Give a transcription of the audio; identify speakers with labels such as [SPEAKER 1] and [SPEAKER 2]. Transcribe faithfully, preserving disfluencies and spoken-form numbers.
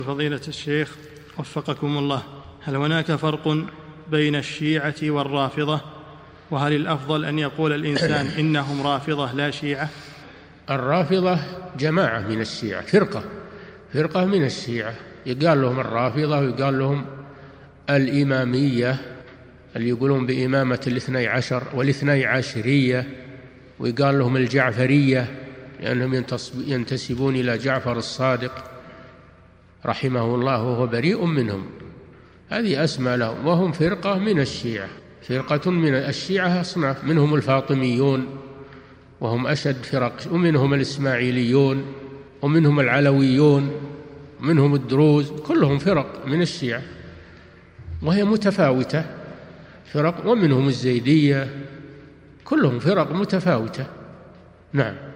[SPEAKER 1] فضيلة الشيخ وفقكم الله، هل هناك فرق بين الشيعة والرافضة؟ وهل الأفضل أن يقول الإنسان إنهم رافضة لا شيعة؟
[SPEAKER 2] الرافضة جماعة من الشيعة، فرقة فرقة من الشيعة، يقال لهم الرافضة ويقال لهم الإمامية اللي يقولون بإمامة الاثني عشر والاثني عشرية، ويقال لهم الجعفرية لأنهم ينتسبون إلى جعفر الصادق رحمه الله وهو بريء منهم. هذه أسمى لهم، وهم فرقة من الشيعة، فرقة من الشيعة أصناف، منهم الفاطميون وهم أشد فرق، ومنهم الإسماعيليون، ومنهم العلويون، ومنهم الدروز، كلهم فرق من الشيعة وهي متفاوتة فرق، ومنهم الزيدية، كلهم فرق متفاوتة. نعم.